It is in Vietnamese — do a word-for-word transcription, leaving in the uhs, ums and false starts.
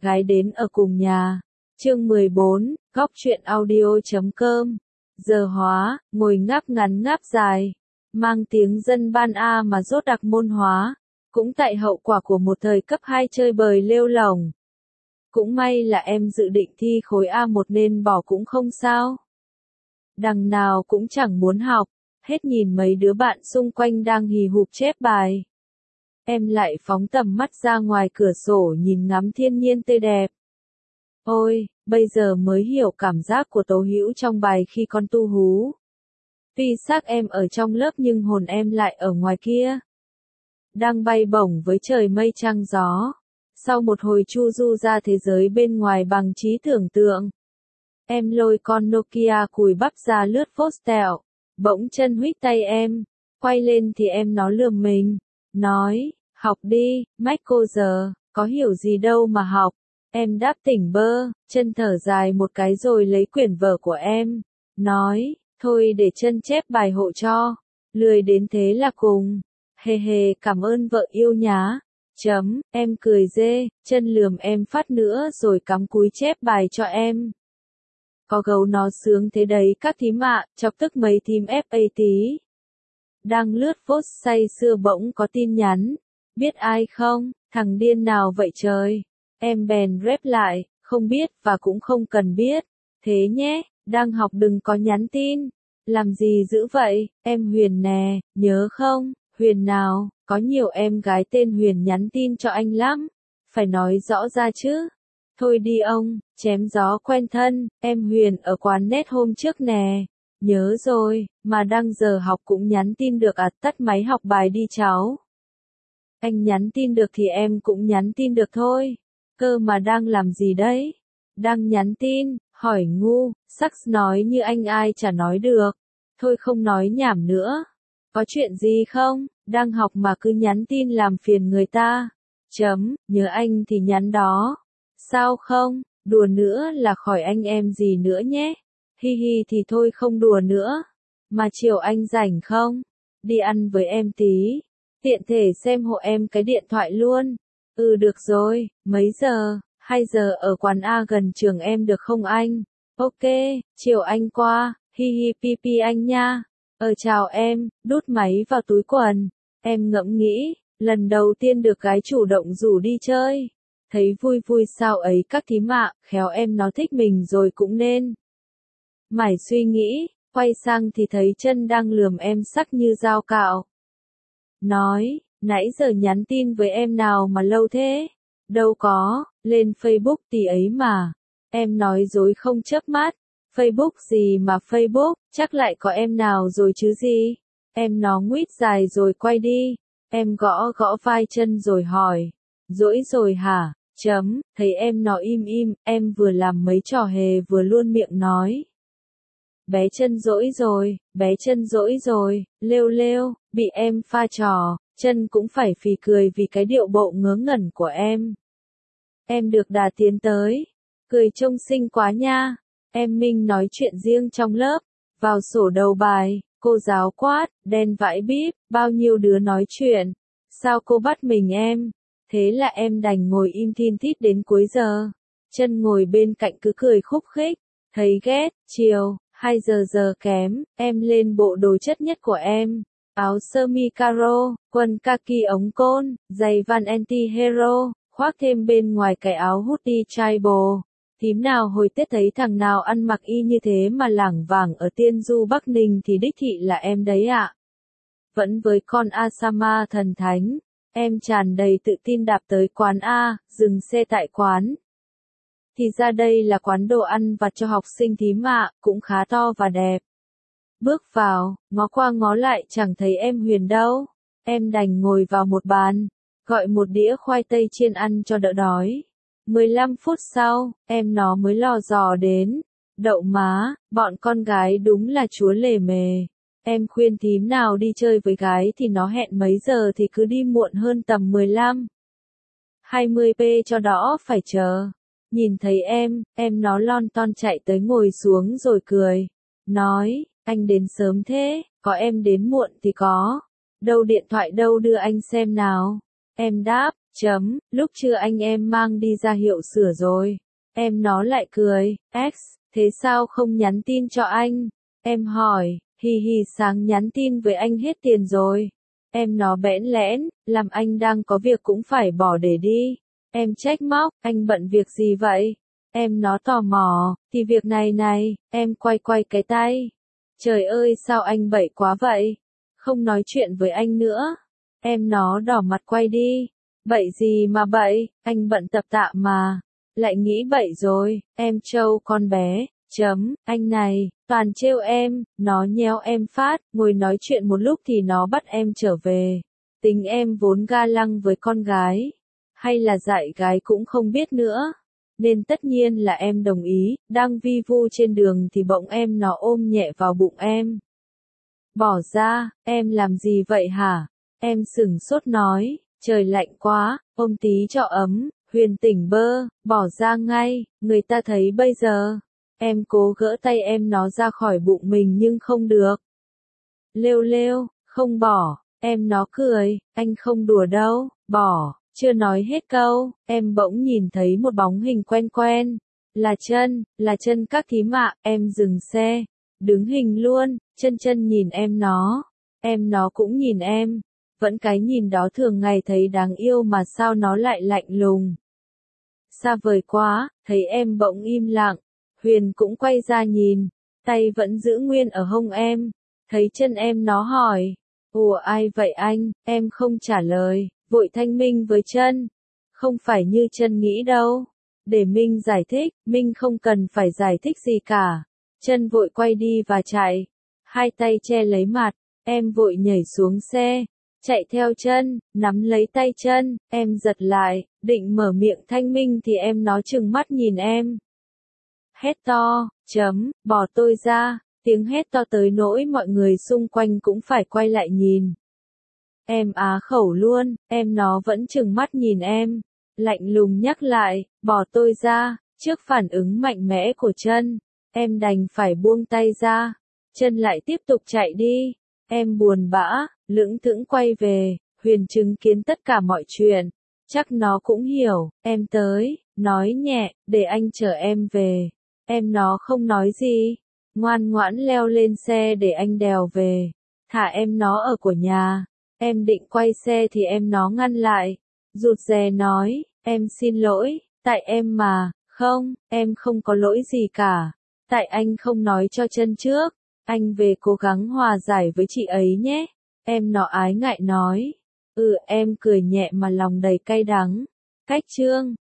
gái đến ở cùng nhà. Chương mười bốn, góc truyện audio chấm com. Giờ hóa, ngồi ngáp ngắn ngáp dài, mang tiếng dân ban A mà rốt đặc môn hóa, cũng tại hậu quả của một thời cấp hai chơi bời lêu lổng. Cũng may là em dự định thi khối A một nên bỏ cũng không sao. Đằng nào cũng chẳng muốn học, hết nhìn mấy đứa bạn xung quanh đang hì hục chép bài. Em lại phóng tầm mắt ra ngoài cửa sổ nhìn ngắm thiên nhiên tươi đẹp. Ôi, bây giờ mới hiểu cảm giác của Tố Hữu trong bài khi con tu hú. Tuy xác em ở trong lớp nhưng hồn em lại ở ngoài kia. Đang bay bổng với trời mây trăng gió. Sau một hồi chu du ra thế giới bên ngoài bằng trí tưởng tượng. Em lôi con Nokia cùi bắp ra lướt phốt tẹo. Bỗng chân huýt tay em. Quay lên thì em nó lườm mình. Nói, học đi, mách cô giờ, có hiểu gì đâu mà học. Em đáp tỉnh bơ, chân thở dài một cái rồi lấy quyển vở của em. Nói, thôi để chân chép bài hộ cho. Lười đến thế là cùng. Hề hề cảm ơn vợ yêu nhá. Chấm, em cười dê, chân lườm em phát nữa rồi cắm cúi chép bài cho em. Có gấu nó sướng thế đấy các thím ạ, chọc tức mấy thím ép a tí. Đang lướt phốt say sưa bỗng có tin nhắn. Biết ai không, thằng điên nào vậy trời. Em bèn rep lại, không biết và cũng không cần biết. Thế nhé, đang học đừng có nhắn tin. Làm gì dữ vậy, em Huyền nè, nhớ không? Huyền nào, có nhiều em gái tên Huyền nhắn tin cho anh lắm. Phải nói rõ ra chứ. Thôi đi ông, chém gió quen thân, em Huyền ở quán net hôm trước nè. Nhớ rồi, mà đang giờ học cũng nhắn tin được à, tắt máy học bài đi cháu. Anh nhắn tin được thì em cũng nhắn tin được thôi. Cơ mà đang làm gì đấy? Đang nhắn tin, hỏi ngu, sắc nói như anh ai chả nói được. Thôi không nói nhảm nữa. Có chuyện gì không? Đang học mà cứ nhắn tin làm phiền người ta. Chấm, nhớ anh thì nhắn đó. Sao không? Đùa nữa là khỏi anh em gì nữa nhé. Hi hi thì thôi không đùa nữa. Mà chiều anh rảnh không? Đi ăn với em tí. Tiện thể xem hộ em cái điện thoại luôn. Ừ được rồi, mấy giờ? hai giờ ở quán A gần trường em được không anh? Ok, chiều anh qua, hi hi pi pi anh nha. Ờ chào em, đút máy vào túi quần. Em ngẫm nghĩ, lần đầu tiên được gái chủ động rủ đi chơi. Thấy vui vui sao ấy các thím ạ, khéo em nó thích mình rồi cũng nên. Mải suy nghĩ, quay sang thì thấy chân đang lườm em sắc như dao cạo. Nói, nãy giờ nhắn tin với em nào mà lâu thế? Đâu có, lên Facebook tí ấy mà. Em nói dối không chớp mắt. Facebook gì mà Facebook, chắc lại có em nào rồi chứ gì. Em nó nguýt dài rồi quay đi. Em gõ gõ vai chân rồi hỏi. Dỗi rồi hả? Chấm, thấy em nó im im, em vừa làm mấy trò hề vừa luôn miệng nói. Bé chân dỗi rồi, bé chân dỗi rồi, lêu lêu, bị em pha trò, chân cũng phải phì cười vì cái điệu bộ ngớ ngẩn của em. Em được đà tiến tới, cười trông xinh quá nha. Em Minh nói chuyện riêng trong lớp, vào sổ đầu bài, cô giáo quát, đen vãi bíp, bao nhiêu đứa nói chuyện. Sao cô bắt mình em? Thế là em đành ngồi im thin thít đến cuối giờ. Chân ngồi bên cạnh cứ cười khúc khích, thấy ghét, chiều. hai giờ giờ kém, em lên bộ đồ chất nhất của em. Áo sơ mi caro, quần kaki ống côn, giày Van Anti-Hero, khoác thêm bên ngoài cái áo hoodie tribal. Thím nào hồi Tết thấy thằng nào ăn mặc y như thế mà lảng vảng ở Tiên Du Bắc Ninh thì đích thị là em đấy ạ. Vẫn với con Asama thần thánh, em tràn đầy tự tin đạp tới quán A, dừng xe tại quán. Thì ra đây là quán đồ ăn vặt cho học sinh thím ạ, cũng khá to và đẹp. Bước vào, ngó qua ngó lại chẳng thấy em Huyền đâu. Em đành ngồi vào một bàn, gọi một đĩa khoai tây chiên ăn cho đỡ đói. mười lăm phút sau, em nó mới lò dò đến. Đậu má, bọn con gái đúng là chúa lề mề. Em khuyên thím nào đi chơi với gái thì nó hẹn mấy giờ thì cứ đi muộn hơn tầm mười lăm. hai mươi phút cho đỡ phải chờ. Nhìn thấy em, em nó lon ton chạy tới ngồi xuống rồi cười. Nói, anh đến sớm thế, có em đến muộn thì có. Đâu điện thoại đâu đưa anh xem nào. Em đáp, Chấm, lúc trưa anh em mang đi ra hiệu sửa rồi. Em nó lại cười, X, thế sao không nhắn tin cho anh? Em hỏi, hì hì sáng nhắn tin với anh hết tiền rồi. Em nó bẽn lẽn, làm anh đang có việc cũng phải bỏ để đi. Em trách móc, anh bận việc gì vậy? Em nó tò mò, thì việc này này, em quay quay cái tay. Trời ơi sao anh bậy quá vậy? Không nói chuyện với anh nữa. Em nó đỏ mặt quay đi. Bậy gì mà bậy, anh bận tập tạm mà. Lại nghĩ bậy rồi, em trâu con bé, chấm, anh này, toàn trêu em, nó nhéo em phát, ngồi nói chuyện một lúc thì nó bắt em trở về. Tính em vốn ga lăng với con gái, hay là dạy gái cũng không biết nữa. Nên tất nhiên là em đồng ý, đang vi vu trên đường thì bỗng em nó ôm nhẹ vào bụng em. Bỏ ra, em làm gì vậy hả? Em sửng sốt nói, trời lạnh quá, ôm tí cho ấm. Huyền tỉnh bơ, bỏ ra ngay, người ta thấy bây giờ. Em cố gỡ tay em nó ra khỏi bụng mình nhưng không được. Lêu lêu, không bỏ, em nó cười, anh không đùa đâu, bỏ, chưa nói hết câu, em bỗng nhìn thấy một bóng hình quen quen. Là chân, là chân các thím ạ, em dừng xe, đứng hình luôn, chân chân nhìn em nó, em nó cũng nhìn em. Vẫn cái nhìn đó thường ngày thấy đáng yêu mà sao nó lại lạnh lùng. Xa vời quá, thấy em bỗng im lặng, Huyền cũng quay ra nhìn, tay vẫn giữ nguyên ở hông em, thấy chân em nó hỏi, ủa ai vậy anh, em không trả lời, vội thanh minh với chân, không phải như chân nghĩ đâu, để Minh giải thích, Minh không cần phải giải thích gì cả, chân vội quay đi và chạy, hai tay che lấy mặt, em vội nhảy xuống xe. Chạy theo chân, nắm lấy tay chân, em giật lại, định mở miệng thanh minh thì em nó trừng mắt nhìn em. Hét to, chấm, bỏ tôi ra, tiếng hét to tới nỗi mọi người xung quanh cũng phải quay lại nhìn. Em á khẩu luôn, em nó vẫn trừng mắt nhìn em, lạnh lùng nhắc lại, bỏ tôi ra, trước phản ứng mạnh mẽ của chân, em đành phải buông tay ra, chân lại tiếp tục chạy đi, em buồn bã. Lững thững quay về, Huyền chứng kiến tất cả mọi chuyện, chắc nó cũng hiểu, em tới, nói nhẹ, để anh chở em về, em nó không nói gì, ngoan ngoãn leo lên xe để anh đèo về, thả em nó ở của nhà, em định quay xe thì em nó ngăn lại, rụt rè nói, em xin lỗi, tại em mà, không, em không có lỗi gì cả, tại anh không nói cho chân trước, anh về cố gắng hòa giải với chị ấy nhé. Em nó ái ngại nói, ừ em cười nhẹ mà lòng đầy cay đắng, cách chương.